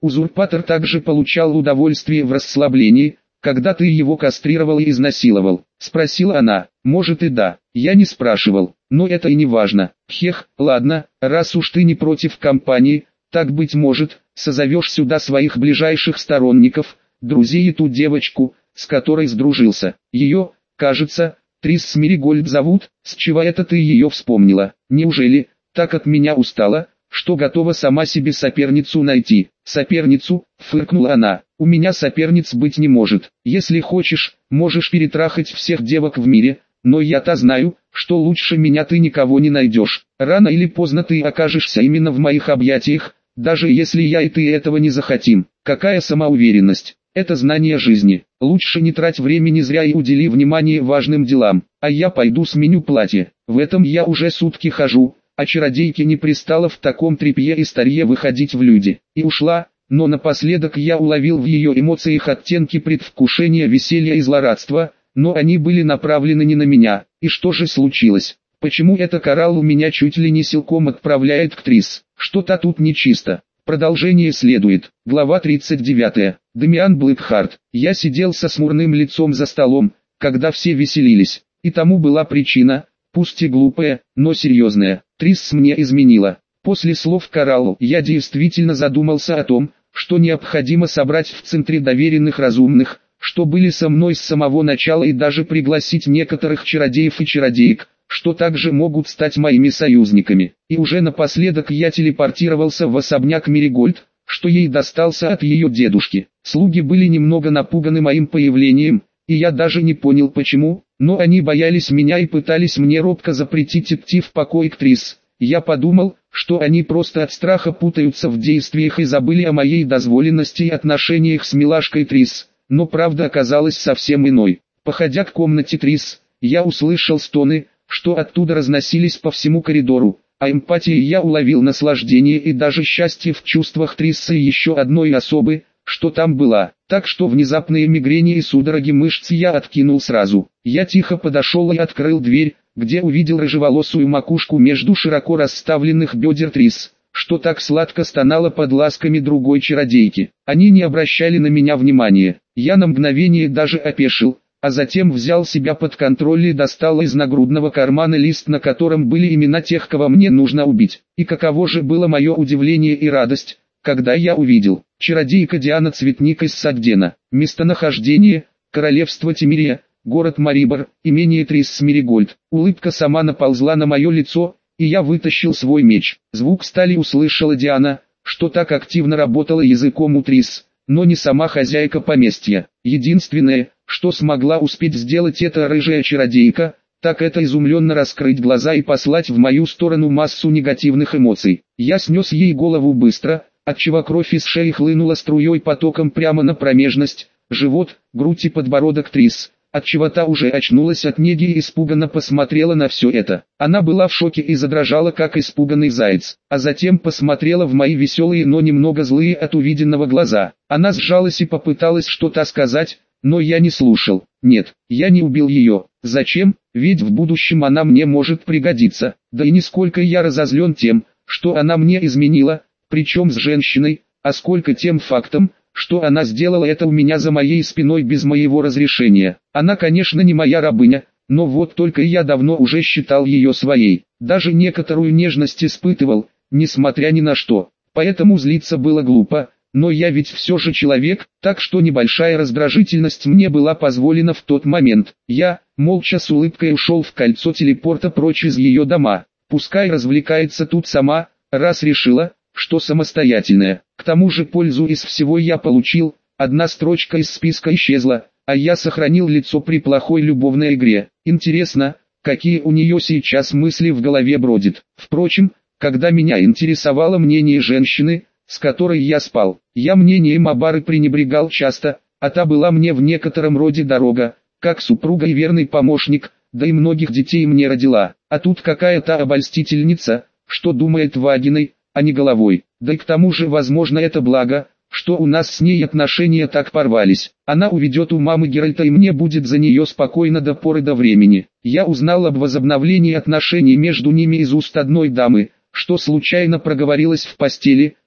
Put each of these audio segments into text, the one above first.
Узурпатор также получал удовольствие в расслаблении, когда ты его кастрировал и изнасиловал. Спросила она. Может и да, я не спрашивал, но это и не важно. Хех, ладно, раз уж ты не против компании, так быть может, созовешь сюда своих ближайших сторонников, друзей и ту девочку, с которой сдружился. Ее, кажется, Трис Меригольд зовут, с чего это ты ее вспомнила? Неужели, так от меня устала, что готова сама себе соперницу найти? Соперницу, фыркнула она, у меня соперниц быть не может. Если хочешь, можешь перетрахать всех девок в мире, но я-то знаю, что лучше меня ты никого не найдешь. Рано или поздно ты окажешься именно в моих объятиях, даже если я и ты этого не захотим. Какая самоуверенность, это знание жизни. Лучше не трать времени зря и удели внимание важным делам, а я пойду сменю платье. В этом я уже сутки хожу, а чародейке не пристало в таком тряпье и старье выходить в люди. И ушла, но напоследок я уловил в ее эмоциях оттенки предвкушения, веселья и злорадства, но они были направлены не на меня. И что же случилось? Почему это Коралл у меня чуть ли не силком отправляет к Трис? Что-то тут нечисто. Продолжение следует. Глава 39. Дамиан Блэкхарт. Я сидел со смурным лицом за столом, когда все веселились. И тому была причина, пусть и глупая, но серьезная. Трис мне изменила. После слов Кораллу я действительно задумался о том, что необходимо собрать в центре доверенных разумных, что были со мной с самого начала, и даже пригласить некоторых чародеев и чародеек, что также могут стать моими союзниками. И уже напоследок я телепортировался в особняк Меригольд, что ей достался от ее дедушки. Слуги были немного напуганы моим появлением, и я даже не понял почему, но они боялись меня и пытались мне робко запретить идти в покой к Трис. Я подумал, что они просто от страха путаются в действиях и забыли о моей дозволенности и отношениях с милашкой Трис. Но правда оказалась совсем иной. Походя к комнате Трис, я услышал стоны, что оттуда разносились по всему коридору, а эмпатией я уловил наслаждение и даже счастье в чувствах Триссы и еще одной особы, что там была. Так что внезапные мигрени и судороги мышц я откинул сразу. Я тихо подошел и открыл дверь, где увидел рыжеволосую макушку между широко расставленных бедер Трис, что так сладко стонала под ласками другой чародейки. Они не обращали на меня внимания. Я на мгновение даже опешил, а затем взял себя под контроль и достал из нагрудного кармана лист, на котором были имена тех, кого мне нужно убить. И каково же было мое удивление и радость, когда я увидел: чародейка Диана Цветник из Сагдена, местонахождение: королевство Тимирия, город Марибор, имение Трис Меригольд. Улыбка сама наползла на мое лицо, и я вытащил свой меч. Звук стали услышала Диана, что так активно работала языком у Трис, но не сама хозяйка поместья. Единственное, что смогла успеть сделать эта рыжая чародейка, так это изумленно раскрыть глаза и послать в мою сторону массу негативных эмоций. Я снес ей голову быстро, отчего кровь из шеи хлынула струей потоком прямо на промежность, живот, грудь и подбородок Трис, отчего та уже очнулась от неги и испуганно посмотрела на все это. Она была в шоке и задрожала, как испуганный заяц, а затем посмотрела в мои веселые, но немного злые от увиденного глаза. Она сжалась и попыталась что-то сказать, но я не слушал. Нет, я не убил ее. Зачем? Ведь в будущем она мне может пригодиться. Да и нисколько я разозлен тем, что она мне изменила, причем с женщиной, а сколько тем фактом, что она сделала это у меня за моей спиной без моего разрешения. Она, конечно, не моя рабыня, но вот только я давно уже считал ее своей. Даже некоторую нежность испытывал, несмотря ни на что. Поэтому злиться было глупо. Но я ведь все же человек, так что небольшая раздражительность мне была позволена в тот момент. Я, молча с улыбкой ушел в кольцо телепорта прочь из ее дома. Пускай развлекается тут сама, раз решила, что самостоятельная. К тому же пользу из всего я получил, одна строчка из списка исчезла, а я сохранил лицо при плохой любовной игре. Интересно, какие у нее сейчас мысли в голове бродят. Впрочем, когда меня интересовало мнение женщины, с которой я спал, я мнением Абары пренебрегал часто, а та была мне в некотором роде дорога, как супруга и верный помощник, да и многих детей мне родила. А тут какая-то обольстительница, что думает вагиной, а не головой. Да и к тому же, возможно, это благо, что у нас с ней отношения так порвались. Она уведет у мамы Геральта, и мне будет за нее спокойно до поры до времени. Я узнал об возобновлении отношений между ними из уст одной дамы, что случайно проговорилась в постели,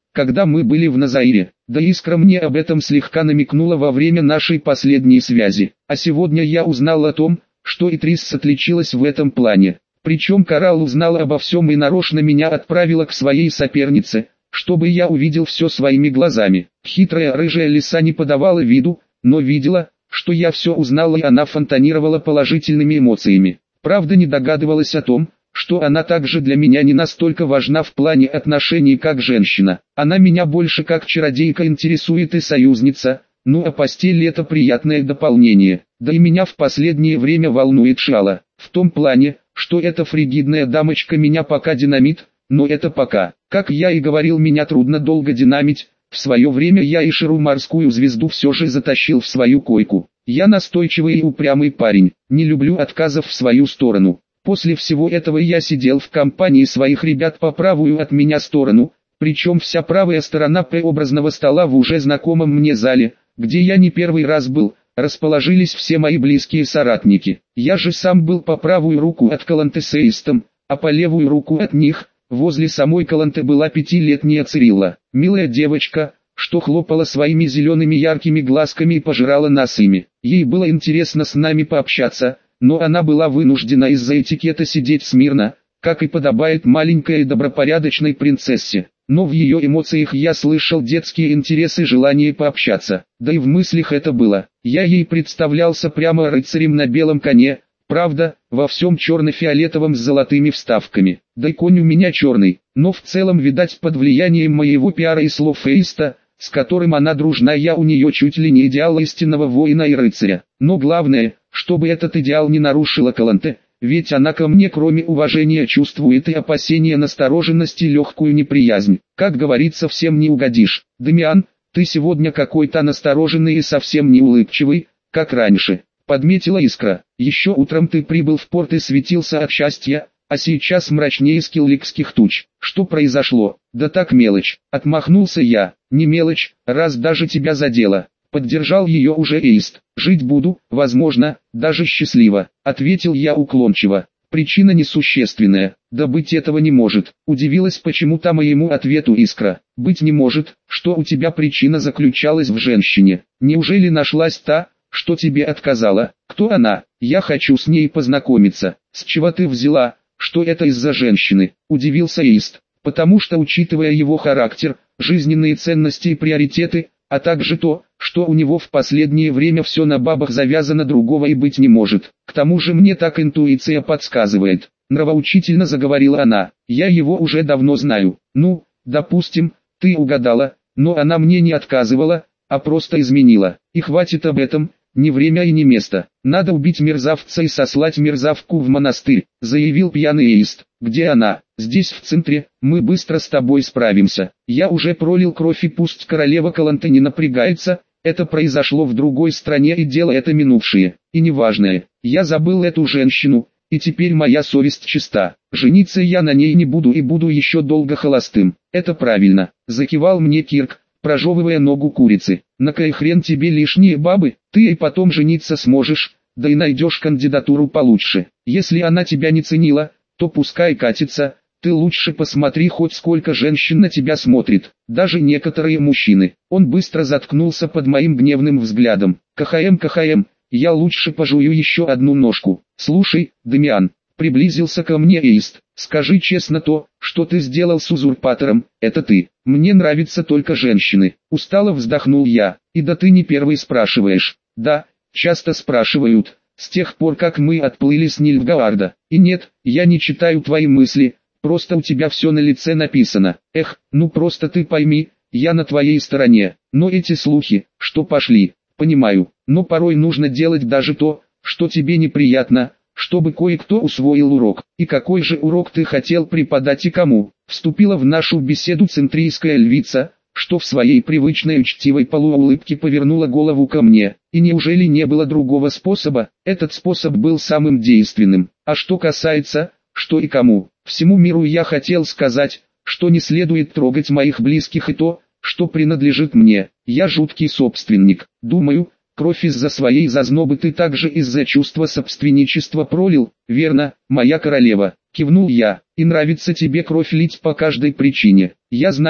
когда мы были в Назаире. Да Искра мне об этом слегка намекнула во время нашей последней связи. А сегодня я узнал о том, что Итрис отличилась в этом плане. Причем Коралл узнала обо всем и нарочно меня отправила к своей сопернице, чтобы я увидел все своими глазами. Хитрая рыжая лиса не подавала виду, но видела, что я все узнал, и она фонтанировала положительными эмоциями. Правда, не догадывалась о том, что она также для меня не настолько важна в плане отношений как женщина. Она меня больше как чародейка интересует и союзница, ну а постель это приятное дополнение. Да и меня в последнее время волнует Шала, в том плане, что эта фригидная дамочка меня пока динамит, но это пока. Как я и говорил, меня трудно долго динамить. В свое время я и Ширу морскую звезду все же затащил в свою койку. Я настойчивый и упрямый парень, не люблю отказов в свою сторону. После всего этого я сидел в компании своих ребят по правую от меня сторону, причем вся правая сторона П-образного стола в уже знакомом мне зале, где я не первый раз был, расположились все мои близкие соратники. Я же сам был по правую руку от Каланте с Эистом, а по левую руку от них, возле самой Каланте была 5-летняя Цирилла, милая девочка, что хлопала своими зелеными яркими глазками и пожирала нас ими. Ей было интересно с нами пообщаться, но она была вынуждена из-за этикета сидеть смирно, как и подобает маленькой и добропорядочной принцессе. Но в ее эмоциях я слышал детские интересы и желание пообщаться. Да и в мыслях это было. Я ей представлялся прямо рыцарем на белом коне, правда, во всем черно-фиолетовом с золотыми вставками. Да и конь у меня черный, но в целом, видать, под влиянием моего пиара и слов Эйста, с которым она дружна, я у нее чуть ли не идеал истинного воина и рыцаря. Но главное, чтобы этот идеал не нарушила Каланте, ведь она ко мне кроме уважения чувствует и опасения, настороженности, легкую неприязнь. Как говорится, всем не угодишь. Дамиан, ты сегодня какой-то настороженный и совсем не улыбчивый, как раньше, подметила Искра. Еще утром ты прибыл в порт и светился от счастья, а сейчас мрачнее скилликских туч. Что произошло? Да так, мелочь. Отмахнулся я. Не мелочь, раз даже тебя задело. Поддержал ее уже Эйст. Жить буду, возможно, даже счастливо, ответил я уклончиво. Причина несущественная, да быть этого не может. Удивилась почему-то моему ответу Искра. Быть не может, что у тебя причина заключалась в женщине. Неужели нашлась та, что тебе отказала? Кто она? Я хочу с ней познакомиться. С чего ты взяла, что это из-за женщины? Удивился Эйст. Потому что, учитывая его характер, жизненные ценности и приоритеты, а также то, что у него в последнее время все на бабах завязано, другого и быть не может. К тому же мне так интуиция подсказывает. Нравоучительно заговорила она. Я его уже давно знаю. Ну, допустим, ты угадала, но она мне не отказывала, а просто изменила. И хватит об этом, не время и не место. Надо убить мерзавца и сослать мерзавку в монастырь, заявил пьяный Эйст. Где она? Здесь в центре, мы быстро с тобой справимся. Я уже пролил кровь, и пусть королева Каланте не напрягается, это произошло в другой стране и дело это минувшее, и неважное. Я забыл эту женщину, и теперь моя совесть чиста. Жениться я на ней не буду и буду еще долго холостым. Это правильно, закивал мне Кирк, прожевывая ногу курицы. На кой хрен тебе лишние бабы? Ты и потом жениться сможешь, да и найдешь кандидатуру получше. Если она тебя не ценила, то пускай катится. Ты лучше посмотри, хоть сколько женщин на тебя смотрит, даже некоторые мужчины. Он быстро заткнулся под моим гневным взглядом. КХМ, я лучше пожую еще одну ножку. Слушай, Дамиан, приблизился ко мне Эйст, скажи честно, то, что ты сделал с узурпатором, это ты. Мне нравятся только женщины. Устало вздохнул я. И да ты не первый спрашиваешь. Да, часто спрашивают, с тех пор как мы отплыли с Нильфгаарда. И нет, я не читаю твои мысли. Просто у тебя все на лице написано. Эх, ну просто ты пойми, я на твоей стороне. Но эти слухи, что пошли, понимаю. Но порой нужно делать даже то, что тебе неприятно, чтобы кое-кто усвоил урок. И какой же урок ты хотел преподать и кому? Вступила в нашу беседу центрийская львица, что в своей привычной учтивой полуулыбке повернула голову ко мне. И неужели не было другого способа? Этот способ был самым действенным. А что касается, что и кому, всему миру я хотел сказать, что не следует трогать моих близких и то, что принадлежит мне. Я жуткий собственник. Думаю, кровь из-за своей зазнобы ты также из-за чувства собственничества пролил, верно, моя королева? Кивнул я. И нравится тебе кровь лить по каждой причине. Я знаю,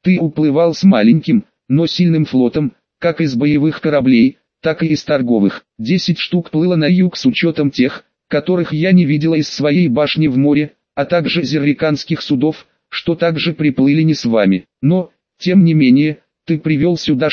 Ты уплывал с маленьким, но сильным флотом, как из боевых кораблей, так и из торговых. 10 штук плыло на юг с учетом тех, которых я не видела из своей башни в море, а также зерриканских судов, что также приплыли не с вами. Но, тем не менее, ты привел сюда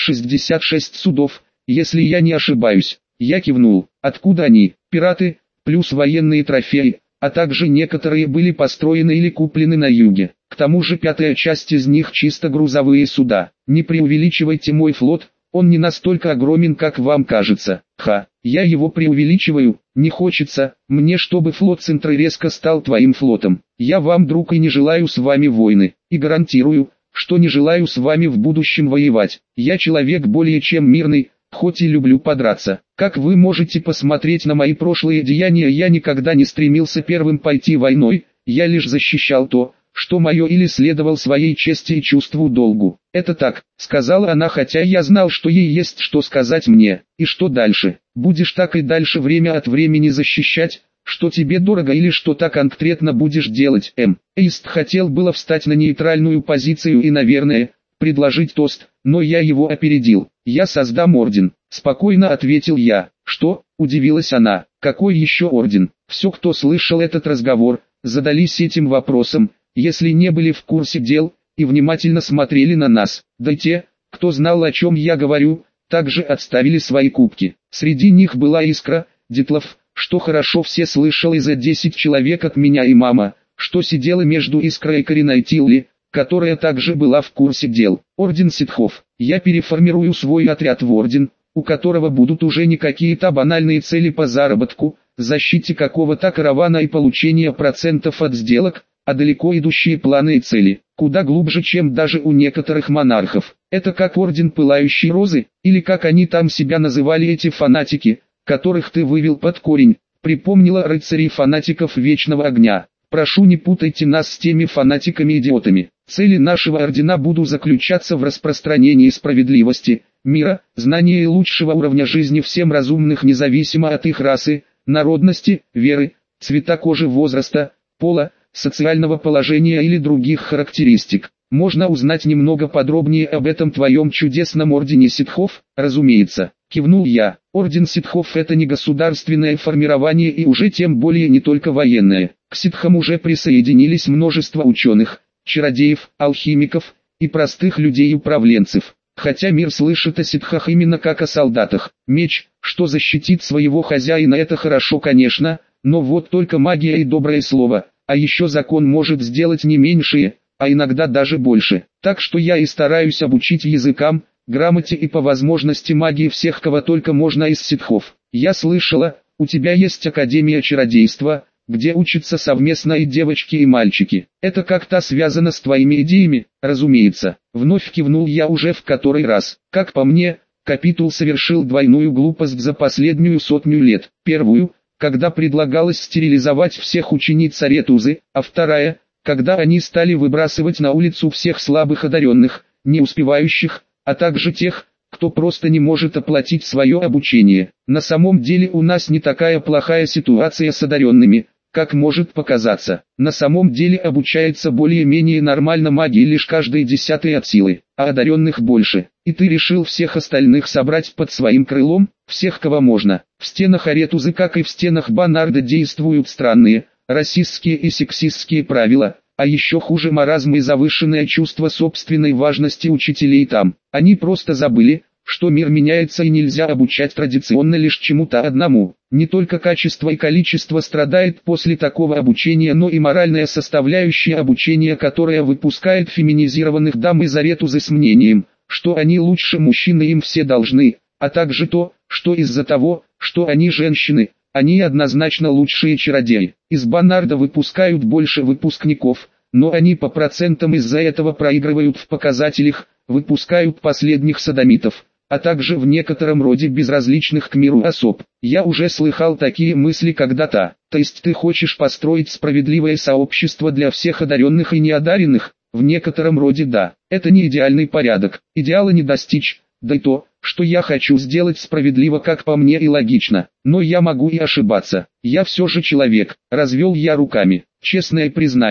66 судов, если я не ошибаюсь. Я кивнул. Откуда они? Пираты, плюс военные трофеи, а также некоторые были построены или куплены на юге. К тому же пятая часть из них чисто грузовые суда. Не преувеличивайте мой флот, он не настолько огромен, как вам кажется. Я его преувеличиваю, не хочется мне, чтобы флот Центра резко стал твоим флотом. Я вам друг и не желаю с вами войны, и гарантирую, что не желаю с вами в будущем воевать. Я человек более чем мирный, хоть и люблю подраться. Как вы можете посмотреть на мои прошлые деяния, я никогда не стремился первым пойти войной, я лишь защищал то, что мое, или следовал своей чести и чувству долгу. Это так, сказала она, хотя я знал, что ей есть что сказать мне. И что дальше? Будешь так и дальше время от времени защищать, что тебе дорого, или что-то конкретно будешь делать? Эйст хотел было встать на нейтральную позицию и, наверное, предложить тост, но я его опередил. Я создам орден, спокойно ответил я. Что? Удивилась она. Какой еще орден? Все, кто слышал этот разговор, задались этим вопросом, если не были в курсе дел, и внимательно смотрели на нас. Да и те, кто знал, о чем я говорю, также отставили свои кубки. Среди них была Искра, Дитлов, что хорошо все слышали, за 10 человек от меня и мама, что сидела между Искрой и Кариной Тилли, которая также была в курсе дел. Орден ситхов. Я переформирую свой отряд в орден, у которого будут уже не какие-то банальные цели по заработку, защите какого-то каравана и получение процентов от сделок, а далеко идущие планы и цели, куда глубже, чем даже у некоторых монархов. Это как орден Пылающей Розы, или как они там себя называли, эти фанатики, которых ты вывел под корень, припомнила рыцарей-фанатиков Вечного Огня. Прошу, не путайте нас с теми фанатиками-идиотами. Цели нашего ордена будут заключаться в распространении справедливости, мира, знания и лучшего уровня жизни всем разумных, независимо от их расы, народности, веры, цвета кожи, возраста, пола, социального положения или других характеристик. Можно узнать немного подробнее об этом твоем чудесном ордене ситхов? Разумеется, кивнул я. Орден ситхов — это не государственное формирование и уже тем более не только военное. К ситхам уже присоединились множество ученых, чародеев, алхимиков и простых людей-управленцев. Хотя мир слышит о ситхах именно как о солдатах. Меч, что защитит своего хозяина, это хорошо, конечно, но вот только магия и доброе слово, а еще закон может сделать не меньшее, а иногда даже больше. Так что я и стараюсь обучить языкам, грамоте и по возможности магии всех, кого только можно из ситхов. Я слышала, у тебя есть Академия чародейства, где учатся совместно и девочки, и мальчики. Это как-то связано с твоими идеями? Разумеется. Вновь кивнул я уже в который раз. Как по мне, Капитул совершил двойную глупость за последнюю 100 лет. Первую, когда предлагалось стерилизовать всех учениц Аретузы, а вторая, когда они стали выбрасывать на улицу всех слабых одаренных, не успевающих, а также тех, кто просто не может оплатить свое обучение. На самом деле у нас не такая плохая ситуация с одаренными, как может показаться. На самом деле обучается более-менее нормально магии лишь каждый 10-й от силы, а одаренных больше. И ты решил всех остальных собрать под своим крылом, всех, кого можно. В стенах Аретузы, как и в стенах Банарда, действуют странные, расистские и сексистские правила, а еще хуже маразм и завышенное чувство собственной важности учителей там. Они просто забыли, что мир меняется и нельзя обучать традиционно лишь чему-то одному. Не только качество и количество страдает после такого обучения, но и моральная составляющая обучения, которая выпускает феминизированных дам из Аретузы с мнением, что они лучше мужчин и им все должны, а также то, что из-за того, что они женщины, они однозначно лучшие чародеи. Из Банарда выпускают больше выпускников, но они по процентам из-за этого проигрывают в показателях, выпускают последних содомитов, а также в некотором роде безразличных к миру особ. Я уже слыхал такие мысли когда-то. То есть ты хочешь построить справедливое сообщество для всех одаренных и неодаренных? В некотором роде да. Это не идеальный порядок. Идеала не достичь, да и то, что я хочу сделать справедливо, как по мне, и логично. Но я могу и ошибаться. Я все же человек. Развел я руками. Честное признание.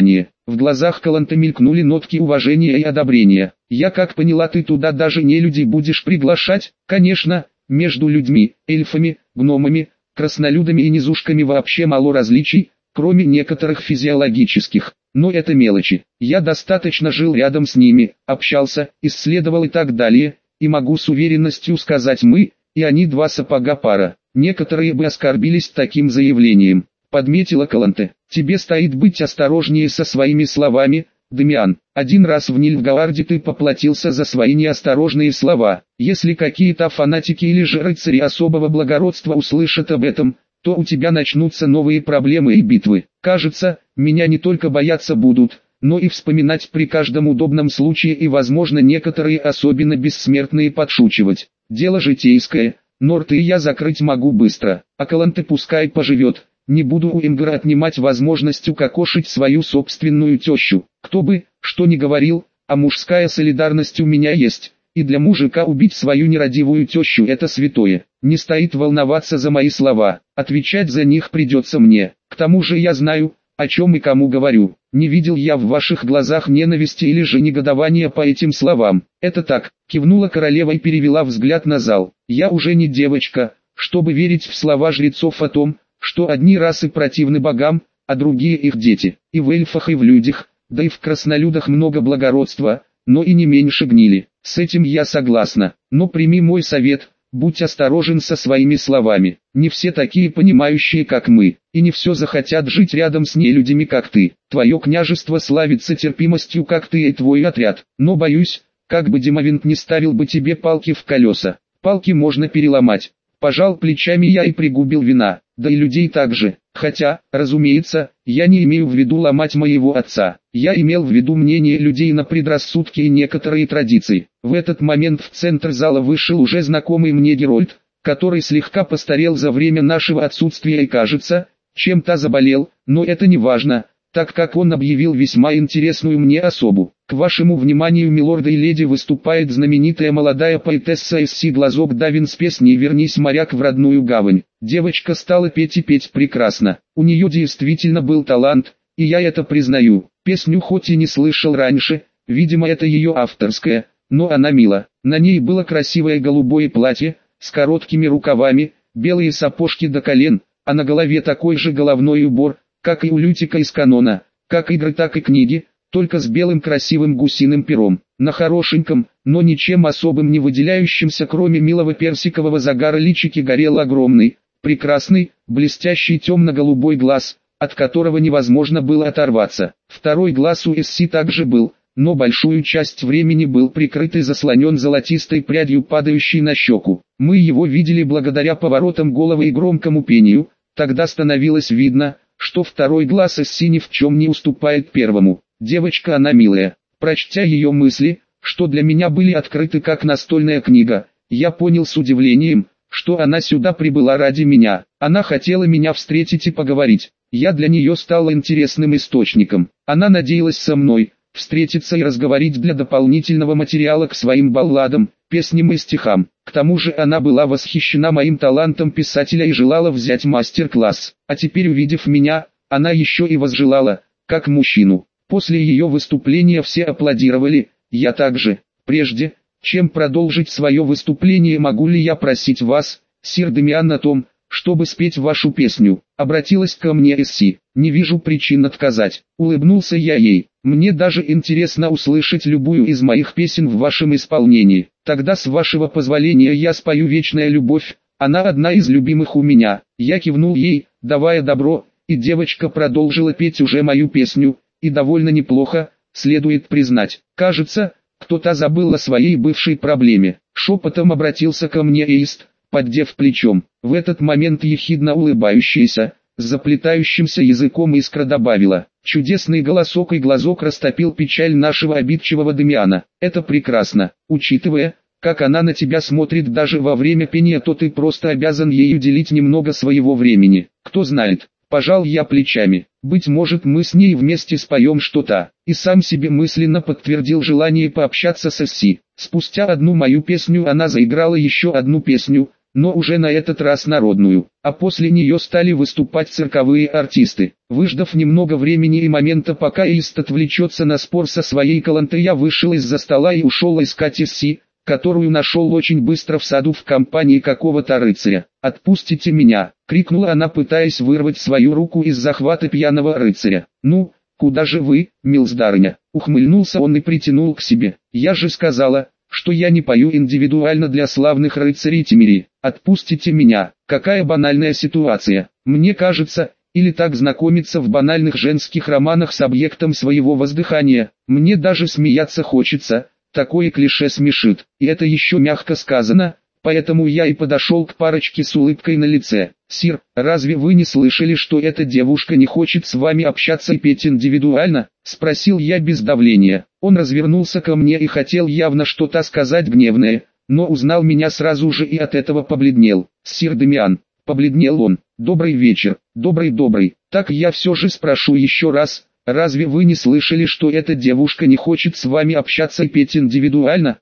В глазах Каланте мелькнули нотки уважения и одобрения. «Я как поняла, ты туда даже не людей будешь приглашать?» «Конечно, между людьми, эльфами, гномами, краснолюдами и низушками вообще мало различий, кроме некоторых физиологических. Но это мелочи. Я достаточно жил рядом с ними, общался, исследовал и так далее, и могу с уверенностью сказать мы, и они два сапога пара. Некоторые бы оскорбились таким заявлением», — подметила Каланте. «Тебе стоит быть осторожнее со своими словами, Дамиан. Один раз в Нильфгаарде ты поплатился за свои неосторожные слова. Если какие-то фанатики или же рыцари особого благородства услышат об этом, то у тебя начнутся новые проблемы и битвы. Кажется, меня не только бояться будут, но и вспоминать при каждом удобном случае, и возможно некоторые особенно бессмертные подшучивать. Дело житейское, но рты я закрыть могу быстро, а Каланте пускай поживет. Не буду у Эмгара отнимать возможность укокошить свою собственную тещу. Кто бы, что ни говорил, а мужская солидарность у меня есть. И для мужика убить свою нерадивую тещу — это святое. Не стоит волноваться за мои слова, отвечать за них придется мне. К тому же я знаю, о чем и кому говорю. Не видел я в ваших глазах ненависти или же негодования по этим словам. Это так, кивнула королева и перевела взгляд на зал. Я уже не девочка, чтобы верить в слова жрецов о том, что одни расы противны богам, а другие их дети. И в эльфах, и в людях, да и в краснолюдах много благородства, но и не меньше гнили. С этим я согласна, но прими мой совет, будь осторожен со своими словами. Не все такие понимающие, как мы, и не все захотят жить рядом с нелюдями, как ты. Твое княжество славится терпимостью, как ты и твой отряд, но боюсь, как бы Демовинт не ставил бы тебе палки в колеса. Палки можно переломать. Пожал плечами я и пригубил вина, да и людей также. Хотя, разумеется, я не имею в виду ломать моего отца. Я имел в виду мнение людей на предрассудки и некоторые традиции. В этот момент в центр зала вышел уже знакомый мне Герольд, который слегка постарел за время нашего отсутствия и, кажется, чем-то заболел, но это не важно, так как он объявил весьма интересную мне особу. К вашему вниманию, милорды и леди, выступает знаменитая молодая поэтесса Эсси Глазок Давин с песней «Вернись, моряк, в родную гавань». Девочка стала петь и петь прекрасно. У нее действительно был талант, и я это признаю. Песню хоть и не слышал раньше, видимо это ее авторская, но она мила. На ней было красивое голубое платье, с короткими рукавами, белые сапожки до колен, а на голове такой же головной убор, как и у Лютика из канона, как игры, так и книги, только с белым красивым гусиным пером. На хорошеньком, но ничем особым не выделяющемся, кроме милого персикового загара личике, горел огромный, прекрасный, блестящий темно-голубой глаз, от которого невозможно было оторваться. Второй глаз у Эсси также был, но большую часть времени был прикрыт и заслонен золотистой прядью, падающей на щеку. Мы его видели благодаря поворотам головы и громкому пению, тогда становилось видно, что второй глаз Эсси ни в чем не уступает первому. Девочка она милая. Прочтя ее мысли, что для меня были открыты как настольная книга, я понял с удивлением, что она сюда прибыла ради меня. Она хотела меня встретить и поговорить. Я для нее стал интересным источником. Она надеялась со мной встретиться и разговорить для дополнительного материала к своим балладам, песням и стихам. К тому же она была восхищена моим талантом писателя и желала взять мастер-класс. А теперь, увидев меня, она еще и возжелала, как мужчину. После ее выступления все аплодировали, я также. Прежде, чем продолжить свое выступление, могу ли я просить вас, сир Дамиан, о том, чтобы спеть вашу песню? Обратилась ко мне Эсси. Не вижу причин отказать. Улыбнулся я ей. Мне даже интересно услышать любую из моих песен в вашем исполнении. Тогда, с вашего позволения, я спою «Вечная любовь». Она одна из любимых у меня. Я кивнул ей, давая добро, и девочка продолжила петь уже мою песню. И довольно неплохо, следует признать. Кажется, кто-то забыл о своей бывшей проблеме. Шепотом обратился ко мне Эйст, поддев плечом. В этот момент ехидно улыбающаяся, с заплетающимся языком Искра добавила: «Чудесный голосок и глазок растопил печаль нашего обидчивого Дамиана. Это прекрасно. Учитывая, как она на тебя смотрит даже во время пения, то ты просто обязан ей уделить немного своего времени. Кто знает». Пожал я плечами. Быть может, мы с ней вместе споем что-то. И сам себе мысленно подтвердил желание пообщаться с Эсси. Спустя одну мою песню она заиграла еще одну песню, но уже на этот раз народную, а после нее стали выступать цирковые артисты. Выждав немного времени и момента, пока Ист отвлечется на спор со своей Калантой, я вышел из-за стола и ушел искать Исси, которую нашел очень быстро в саду в компании какого-то рыцаря. «Отпустите меня!» — крикнула она, пытаясь вырвать свою руку из захвата пьяного рыцаря. «Ну, куда же вы, милздарыня?» — ухмыльнулся он и притянул к себе. «Я же сказала, что я не пою индивидуально для славных рыцарей Тимирии. Отпустите меня!» Какая банальная ситуация. Мне кажется, или так знакомиться в банальных женских романах с объектом своего воздыхания. Мне даже смеяться хочется. Такое клише смешит, и это еще мягко сказано, поэтому я и подошел к парочке с улыбкой на лице. «Сир, разве вы не слышали, что эта девушка не хочет с вами общаться и петь индивидуально?» — спросил я без давления. Он развернулся ко мне и хотел явно что-то сказать гневное, но узнал меня сразу же и от этого побледнел. «Сир Дамиан», — побледнел он, — «добрый вечер, добрый. Так я все же спрошу еще раз. Разве вы не слышали, что эта девушка не хочет с вами общаться и петь индивидуально?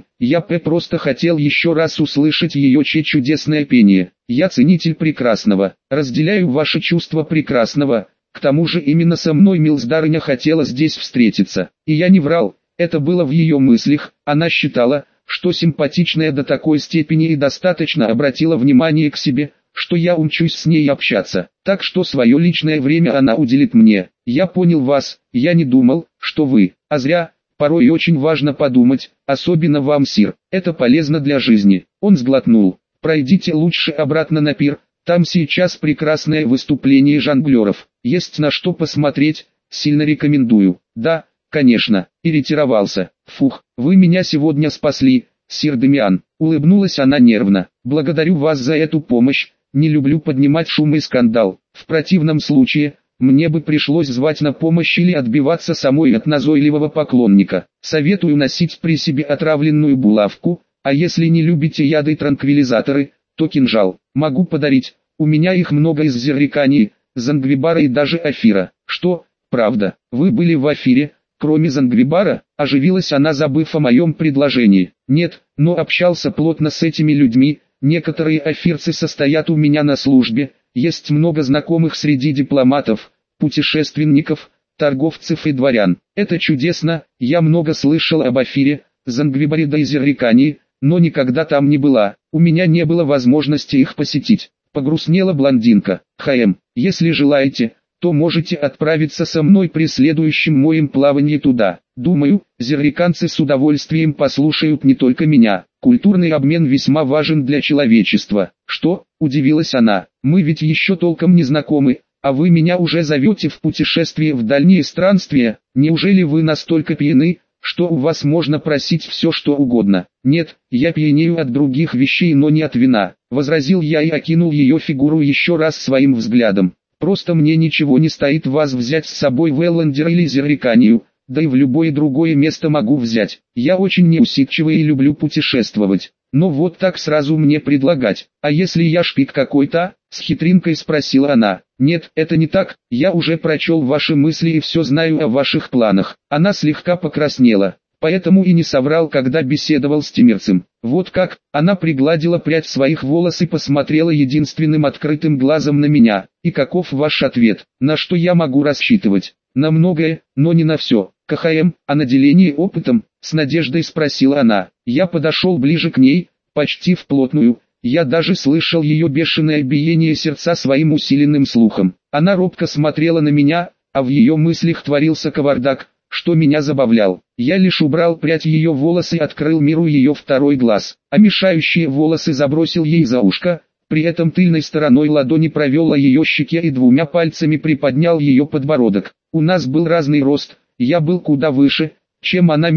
Я просто хотел еще раз услышать ее чудесное пение. Я ценитель прекрасного, разделяю ваши чувства прекрасного. К тому же именно со мной милздарыня хотела здесь встретиться. И я не врал, это было в ее мыслях. Она считала, что симпатичная до такой степени и достаточно обратила внимание к себе, что я умчусь с ней общаться, так что свое личное время она уделит мне. Я понял вас, я не думал, что вы, а зря, порой очень важно подумать, особенно вам, сир, это полезно для жизни. Он сглотнул. Пройдите лучше обратно на пир, там сейчас прекрасное выступление жонглеров, есть на что посмотреть, сильно рекомендую. Да, конечно, и ретировался. Фух, вы меня сегодня спасли, сир Дамиан, улыбнулась она нервно. Благодарю вас за эту помощь. Не люблю поднимать шум и скандал. В противном случае, мне бы пришлось звать на помощь или отбиваться самой от назойливого поклонника. Советую носить при себе отравленную булавку, а если не любите яды и транквилизаторы, то кинжал. Могу подарить, у меня их много из Зеррикании, Зангвибара и даже Афира. Что, правда, вы были в Афире, кроме Зангвибара? Оживилась она, забыв о моем предложении. Нет, но общался плотно с этими людьми. Некоторые афирцы состоят у меня на службе, есть много знакомых среди дипломатов, путешественников, торговцев и дворян. Это чудесно, я много слышал об Афире, Зангвибаре да и Зеррикании, но никогда там не была, у меня не было возможности их посетить. Погрустнела блондинка. Если желаете, то можете отправиться со мной при следующем моем плавании туда. Думаю, зерриканцы с удовольствием послушают не только меня. Культурный обмен весьма важен для человечества. Что? Удивилась она. Мы ведь еще толком не знакомы, а вы меня уже зовете в путешествие в дальние странствия. Неужели вы настолько пьяны, что у вас можно просить все что угодно? Нет, я пьянею от других вещей, но не от вина, возразил я и окинул ее фигуру еще раз своим взглядом. Просто мне ничего не стоит вас взять с собой в Элландер или Зерриканию, да и в любое другое место могу взять. Я очень неусидчивый и люблю путешествовать. Но вот так сразу мне предлагать. А если я шпик какой-то? С хитринкой спросила она. Нет, это не так, я уже прочел ваши мысли и все знаю о ваших планах. Она слегка покраснела. Поэтому и не соврал, когда беседовал с Тимирцем. Вот как, она пригладила прядь своих волос и посмотрела единственным открытым глазом на меня. И каков ваш ответ? На что я могу рассчитывать? На многое, но не на все. А наделение опытом? С надеждой спросила она. Я подошел ближе к ней, почти вплотную. Я даже слышал ее бешеное биение сердца своим усиленным слухом. Она робко смотрела на меня, а в ее мыслях творился кавардак, что меня забавлял. Я лишь убрал прядь ее волос и открыл миру ее второй глаз, а мешающие волосы забросил ей за ушко, при этом тыльной стороной ладони провел о ее щеке и двумя пальцами приподнял ее подбородок. У нас был разный рост, я был куда выше, чем она,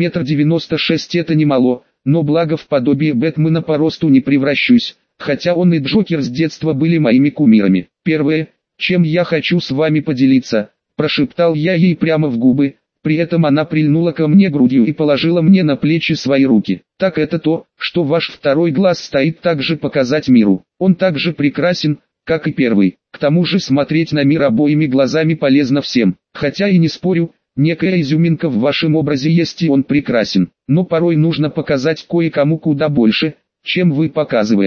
1,96 м, это немало, но благо в подобие Бэтмена по росту не превращусь, хотя он и Джокер с детства были моими кумирами. Первое, чем я хочу с вами поделиться, прошептал я ей прямо в губы. При этом она прильнула ко мне грудью и положила мне на плечи свои руки. Так это то, что ваш второй глаз стоит также показать миру. Он так же прекрасен, как и первый. К тому же смотреть на мир обоими глазами полезно всем. Хотя и не спорю, некая изюминка в вашем образе есть и он прекрасен. Но порой нужно показать кое-кому куда больше, чем вы показываете.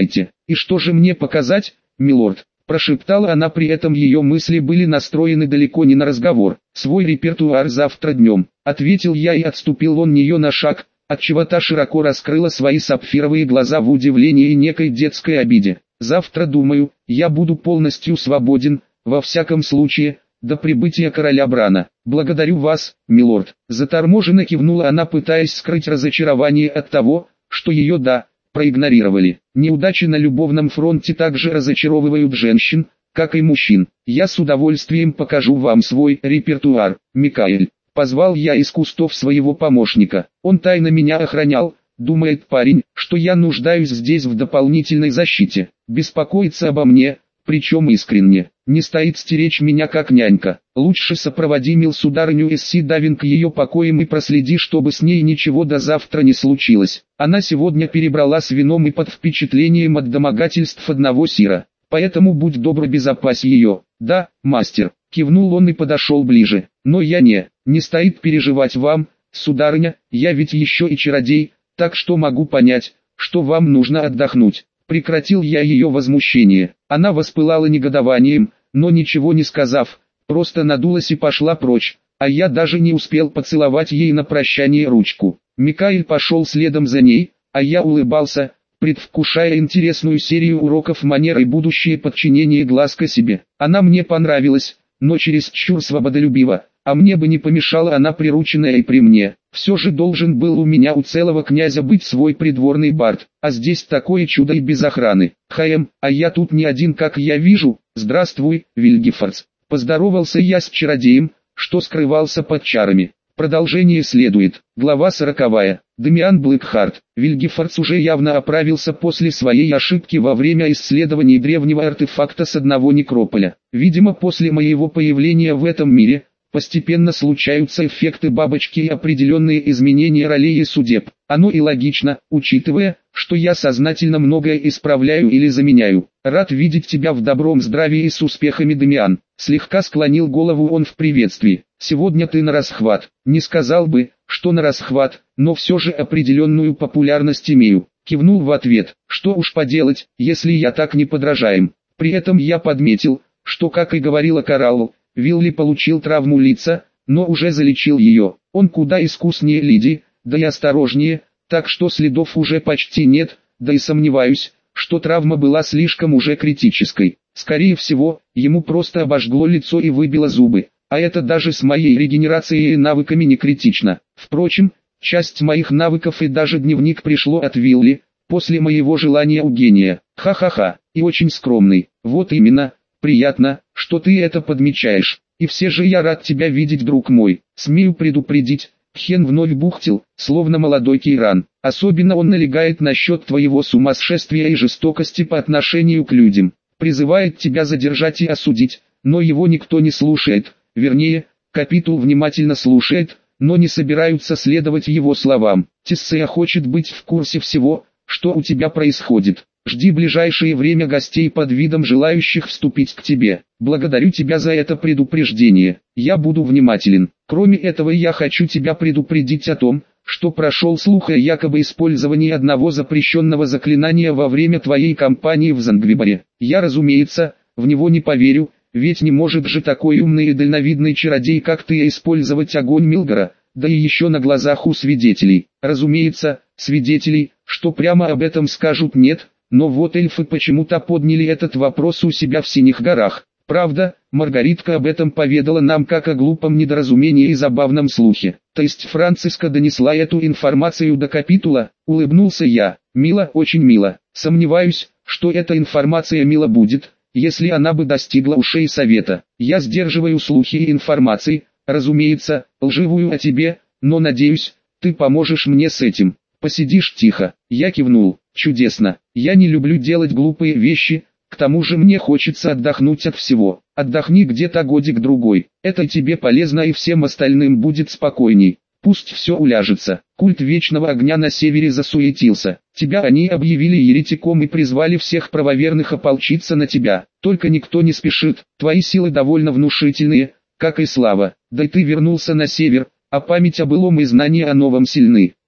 И что же мне показать, милорд? Прошептала она, при этом ее мысли были настроены далеко не на разговор. «Свой репертуар завтра днем», — ответил я и отступил он нее на шаг, отчего та широко раскрыла свои сапфировые глаза в удивлении и некой детской обиде. «Завтра, думаю, я буду полностью свободен, во всяком случае, до прибытия короля Брана. Благодарю вас, милорд». Заторможенно кивнула она, пытаясь скрыть разочарование от того, что ее проигнорировали. Неудачи на любовном фронте также разочаровывают женщин, как и мужчин. «Я с удовольствием покажу вам свой репертуар, Микаэль». Позвал я из кустов своего помощника. Он тайно меня охранял. Думает парень, что я нуждаюсь здесь в дополнительной защите. Беспокоится обо мне, причем искренне. Не стоит стеречь меня как нянька. Лучше сопроводи милсударыню Эсси Давин к ее покоям и проследи, чтобы с ней ничего до завтра не случилось. Она сегодня перебрала с вином и под впечатлением от домогательств одного сира. Поэтому будь добр, безопась ее. «Да, мастер», — кивнул он и подошел ближе. «Но я не стоит переживать вам, сударыня, я ведь еще и чародей, так что могу понять, что вам нужно отдохнуть». Прекратил я ее возмущение. Она воспылала негодованием, но ничего не сказав, просто надулась и пошла прочь, а я даже не успел поцеловать ей на прощание ручку. Микаэль пошел следом за ней, а я улыбался, предвкушая интересную серию уроков манер и будущее подчинение глазка себе. Она мне понравилась, но чересчур свободолюбива, а мне бы не помешала она прирученная и при мне. Все же должен был у меня у целого князя быть свой придворный бард, а здесь такое чудо и без охраны. А я тут не один, как я вижу. Здравствуй, Вильгефордс. Поздоровался я с чародеем, что скрывался под чарами. Продолжение следует. Глава 40. Дамиан Блэкхарт. Вильгефордс уже явно оправился после своей ошибки во время исследований древнего артефакта с одного некрополя. Видимо, после моего появления в этом мире постепенно случаются эффекты бабочки и определенные изменения ролей и судеб. Оно и логично, учитывая, что я сознательно многое исправляю или заменяю. «Рад видеть тебя в добром здравии и с успехами, Дамиан», — слегка склонил голову он в приветствии. «Сегодня ты на расхват». «Не сказал бы, что на расхват, но все же определенную популярность имею», — кивнул в ответ. «Что уж поделать, если я так не подражаем». При этом я подметил, что, как и говорила Коралл, Вилли получил травму лица, но уже залечил ее. Он куда искуснее Лиди, да и осторожнее, так что следов уже почти нет, да и сомневаюсь, что травма была слишком уже критической. Скорее всего, ему просто обожгло лицо и выбило зубы, а это даже с моей регенерацией и навыками не критично. Впрочем, часть моих навыков и даже дневник пришло от Вилли, после моего желания у гения. Ха-ха-ха, и очень скромный. Вот именно. Приятно, что ты это подмечаешь. И все же я рад тебя видеть, друг мой. Смею предупредить, Хен вновь бухтел, словно молодой Кейран. Особенно он налегает насчет твоего сумасшествия и жестокости по отношению к людям. Призывает тебя задержать и осудить, но его никто не слушает. Вернее, Капитул внимательно слушает, но не собираются следовать его словам. Тессея хочет быть в курсе всего, что у тебя происходит. Жди ближайшее время гостей под видом желающих вступить к тебе. Благодарю тебя за это предупреждение. Я буду внимателен. Кроме этого, я хочу тебя предупредить о том, что прошел слух о якобы использовании одного запрещенного заклинания во время твоей кампании в Зангвиборе. Я, разумеется, в него не поверю, ведь не может же такой умный и дальновидный чародей, как ты, использовать огонь Милгора, да и еще на глазах у свидетелей. Разумеется, свидетелей, что прямо об этом скажут, нет. Но вот эльфы почему-то подняли этот вопрос у себя в Синих горах. Правда, Маргаритка об этом поведала нам как о глупом недоразумении и забавном слухе. То есть Франциска донесла эту информацию до Капитула, улыбнулся я. Мило, очень мило. Сомневаюсь, что эта информация мило будет, если она бы достигла ушей совета. Я сдерживаю слухи и информации, разумеется, лживую о тебе, но надеюсь, ты поможешь мне с этим. Посидишь тихо. Я кивнул. Чудесно. Я не люблю делать глупые вещи, к тому же мне хочется отдохнуть от всего. Отдохни где-то годик-другой. Это тебе полезно и всем остальным будет спокойней. Пусть все уляжется. Культ Вечного Огня на севере засуетился. Тебя они объявили еретиком и призвали всех правоверных ополчиться на тебя. Только никто не спешит. Твои силы довольно внушительные, как и слава. Да и ты вернулся на север, а память о былом и знания о новом сильны.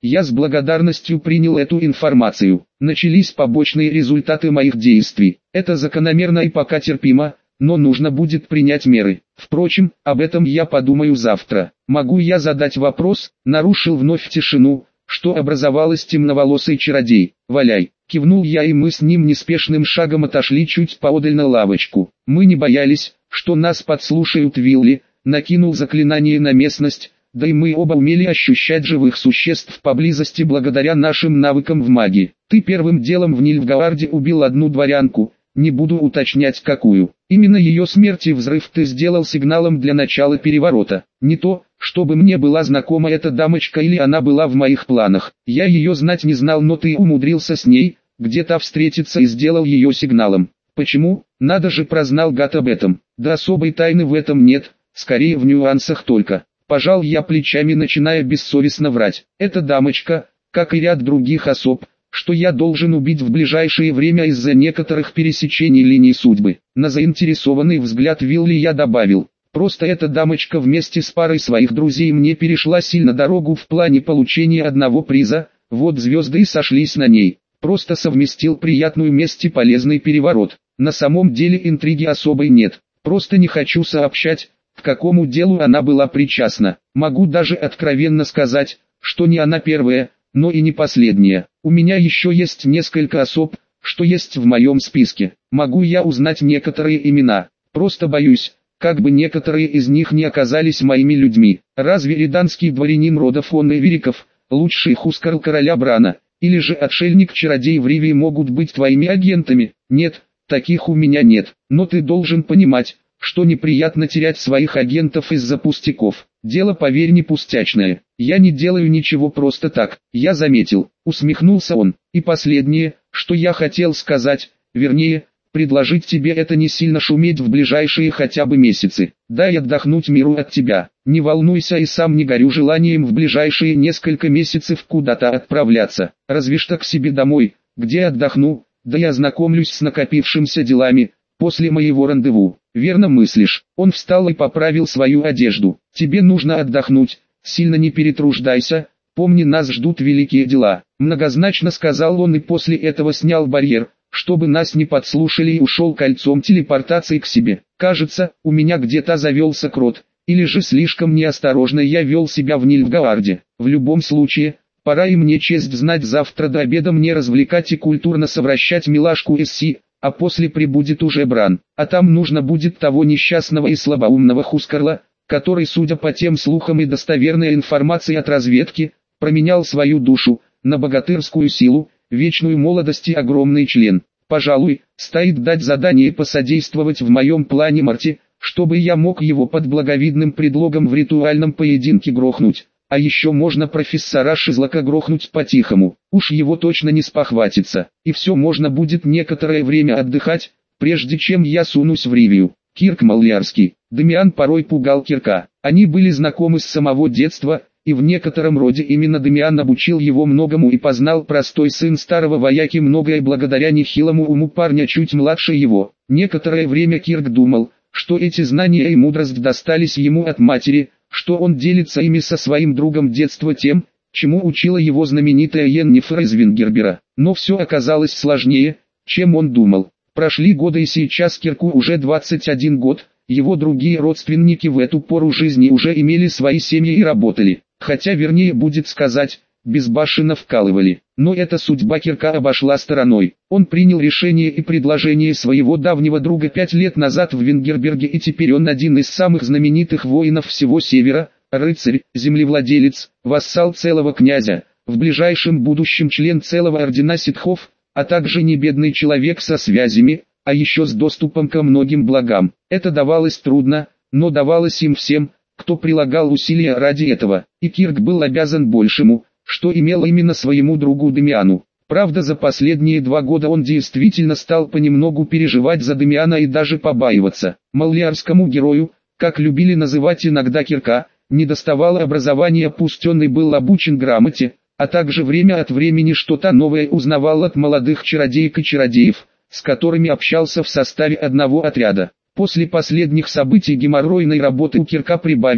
Я с благодарностью принял эту информацию. Начались побочные результаты моих действий. Это закономерно и пока терпимо, но нужно будет принять меры. Впрочем, об этом я подумаю завтра. Могу я задать вопрос? Нарушил вновь тишину, что образовалась темноволосый чародей. Валяй. Кивнул я, и мы с ним неспешным шагом отошли чуть поодаль на лавочку. Мы не боялись, что нас подслушают. Вилли накинул заклинание на местность, да и мы оба умели ощущать живых существ поблизости благодаря нашим навыкам в магии. Ты первым делом в Нильфгаарде убил одну дворянку, не буду уточнять какую. Именно ее смерть и взрыв ты сделал сигналом для начала переворота. Не то, чтобы мне была знакома эта дамочка или она была в моих планах. Я ее знать не знал, но ты умудрился с ней где-то встретиться и сделал ее сигналом. Почему? Надо же, прознал гад об этом. Да особой тайны в этом нет, скорее в нюансах только. Пожал я плечами, начиная бессовестно врать. Эта дамочка, как и ряд других особ, что я должен убить в ближайшее время из-за некоторых пересечений линий судьбы. На заинтересованный взгляд Вилли я добавил: просто эта дамочка вместе с парой своих друзей мне перешла сильно дорогу в плане получения одного приза, вот звезды и сошлись на ней. Просто совместил приятную месть и полезный переворот. На самом деле интриги особой нет, просто не хочу сообщать, к какому делу она была причастна. Могу даже откровенно сказать, что не она первая, но и не последняя. У меня еще есть несколько особ, что есть в моем списке. Могу я узнать некоторые имена? Просто боюсь, как бы некоторые из них не оказались моими людьми. Разве риданский дворянин рода фон Эвериков, лучший хускарл короля Брана, или же отшельник-чародей в Ривии могут быть твоими агентами? Нет, таких у меня нет. Но ты должен понимать, что неприятно терять своих агентов из-за пустяков. Дело, поверь, не пустячное. Я не делаю ничего просто так, я заметил. Усмехнулся он. И последнее, что я хотел сказать, вернее, предложить тебе, это не сильно шуметь в ближайшие хотя бы месяцы. Дай отдохнуть миру от тебя. Не волнуйся, и сам не горю желанием в ближайшие несколько месяцев куда-то отправляться. Разве что к себе домой, где отдохну, да и ознакомлюсь с накопившимся делами после моего рандеву. Верно мыслишь. Он встал и поправил свою одежду. Тебе нужно отдохнуть, сильно не перетруждайся, помни, нас ждут великие дела. Многозначно сказал он и после этого снял барьер, чтобы нас не подслушали, и ушел кольцом телепортации к себе. Кажется, у меня где-то завелся крот, или же слишком неосторожно я вел себя в Нильфгаарде. В любом случае, пора и мне честь знать, завтра до обеда мне развлекать и культурно совращать милашку Эсси, а после прибудет уже Бран, а там нужно будет того несчастного и слабоумного Хускарла, который, судя по тем слухам и достоверной информации от разведки, променял свою душу на богатырскую силу, вечную молодость и огромный член. Пожалуй, стоит дать задание посодействовать в моем плане Марти, чтобы я мог его под благовидным предлогом в ритуальном поединке грохнуть. А еще можно профессора Шизлока грохнуть по-тихому, уж его точно не спохватится, и все, можно будет некоторое время отдыхать, прежде чем я сунусь в Ривию. Кирк Маллиарский. Дамиан порой пугал Кирка. Они были знакомы с самого детства, и в некотором роде именно Дамиан обучил его многому, и познал простой сын старого вояки многое благодаря нехилому уму парня чуть младше его. Некоторое время Кирк думал, что эти знания и мудрость достались ему от матери, что он делится ими со своим другом детства, тем, чему учила его знаменитая Йеннифер из Вингербера. Но все оказалось сложнее, чем он думал. Прошли годы, и сейчас Кирку уже 21 год, его другие родственники в эту пору жизни уже имели свои семьи и работали, хотя вернее будет сказать, безбашенно вкалывали. Но эта судьба Кирка обошла стороной. Он принял решение и предложение своего давнего друга 5 лет назад в Вингерберге, и теперь он один из самых знаменитых воинов всего Севера, рыцарь, землевладелец, вассал целого князя, в ближайшем будущем член целого ордена ситхов, а также не бедный человек со связями, а еще с доступом ко многим благам. Это давалось трудно, но давалось им всем, кто прилагал усилия ради этого, и Кирк был обязан большему, что имел именно своему другу Дамиану. Правда, за последние 2 года он действительно стал понемногу переживать за Дамиана и даже побаиваться. Маллиарскому герою, как любили называть иногда Кирка, недоставало образования, пусть он и был обучен грамоте, а также время от времени что-то новое узнавал от молодых чародеек и чародеев, с которыми общался в составе одного отряда. После последних событий геморройной работы у Кирка прибавилось,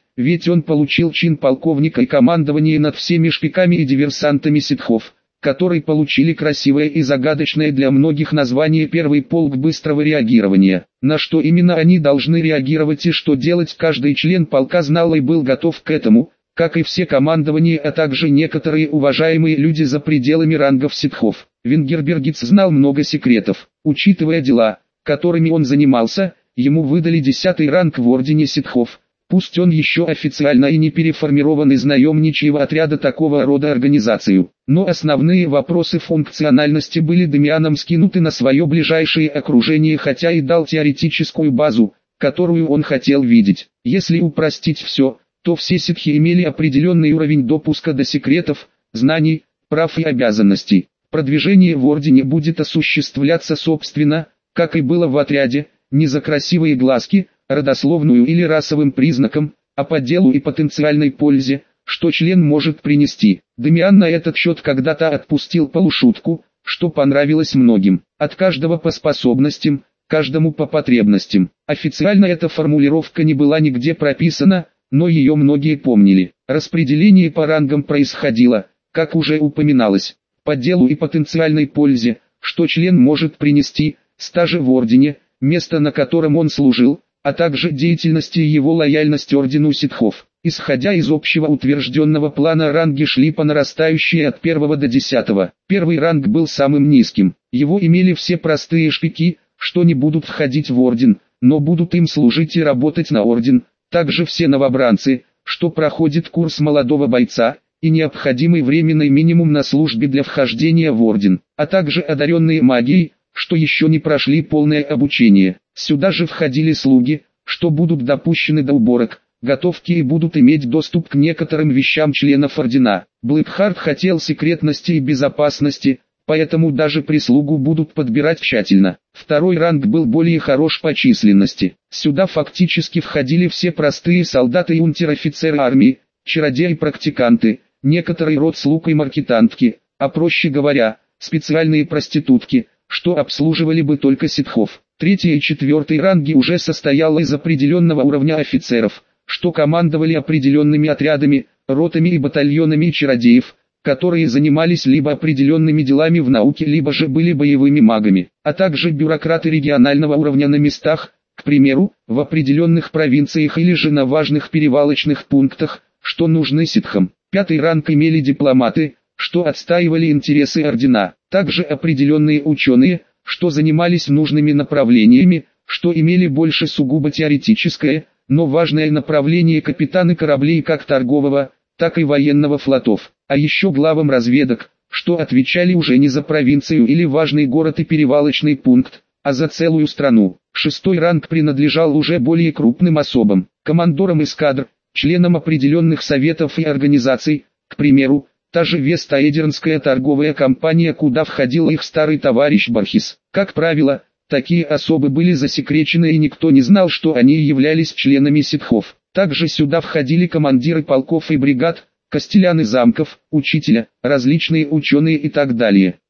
ведь он получил чин полковника и командование над всеми шпиками и диверсантами ситхов, которые получили красивое и загадочное для многих название «Первый полк быстрого реагирования». На что именно они должны реагировать и что делать, каждый член полка знал и был готов к этому, как и все командования, а также некоторые уважаемые люди за пределами рангов ситхов. Венгербергец знал много секретов. Учитывая дела, которыми он занимался, ему выдали 10-й ранг в ордене ситхов. Пусть он еще официально и не переформирован из наемничьего отряда такого рода организацию, но основные вопросы функциональности были Дамианом скинуты на свое ближайшее окружение, хотя и дал теоретическую базу, которую он хотел видеть. Если упростить все, то все ситхи имели определенный уровень допуска до секретов, знаний, прав и обязанностей. Продвижение в ордене будет осуществляться собственно, как и было в отряде, не за красивые глазки, родословную или расовым признаком, а по делу и потенциальной пользе, что член может принести. Дамиан на этот счет когда-то отпустил полушутку, что понравилось многим. От каждого по способностям, каждому по потребностям. Официально эта формулировка не была нигде прописана, но ее многие помнили. Распределение по рангам происходило, как уже упоминалось, по делу и потенциальной пользе, что член может принести, стажи в ордене, место на котором он служил, а также деятельности и его лояльность ордену ситхов. Исходя из общего утвержденного плана, ранги шли по нарастающей от 1 до 10. Первый ранг был самым низким. Его имели все простые шпики, что не будут входить в орден, но будут им служить и работать на орден. Также все новобранцы, что проходит курс молодого бойца, и необходимый временный минимум на службе для вхождения в орден, а также одаренные магией, что еще не прошли полное обучение. Сюда же входили слуги, что будут допущены до уборок, готовки и будут иметь доступ к некоторым вещам членов ордена. Блэкхарт хотел секретности и безопасности, поэтому даже прислугу будут подбирать тщательно. Второй ранг был более хорош по численности. Сюда фактически входили все простые солдаты и унтер-офицеры армии, чародеи и практиканты, некоторый род слуг и маркетантки, а проще говоря, специальные проститутки, что обслуживали бы только ситхов. Третий и четвертый ранги уже состоял из определенного уровня офицеров, что командовали определенными отрядами, ротами и батальонами чародеев, которые занимались либо определенными делами в науке, либо же были боевыми магами, а также бюрократы регионального уровня на местах, к примеру, в определенных провинциях или же на важных перевалочных пунктах, что нужны ситхам. Пятый ранг имели дипломаты, что отстаивали интересы ордена, также определенные ученые, что занимались нужными направлениями, что имели больше сугубо теоретическое, но важное направление капитаны кораблей как торгового, так и военного флотов, а еще главам разведок, что отвечали уже не за провинцию или важный город и перевалочный пункт, а за целую страну. Шестой ранг принадлежал уже более крупным особам, командорам эскадр, членам определенных советов и организаций, к примеру, та же Вест-Аэдернская торговая компания, куда входил их старый товарищ Бархис. Как правило, такие особы были засекречены и никто не знал, что они являлись членами ситхов. Также сюда входили командиры полков и бригад, костеляны замков, учителя, различные ученые и так далее.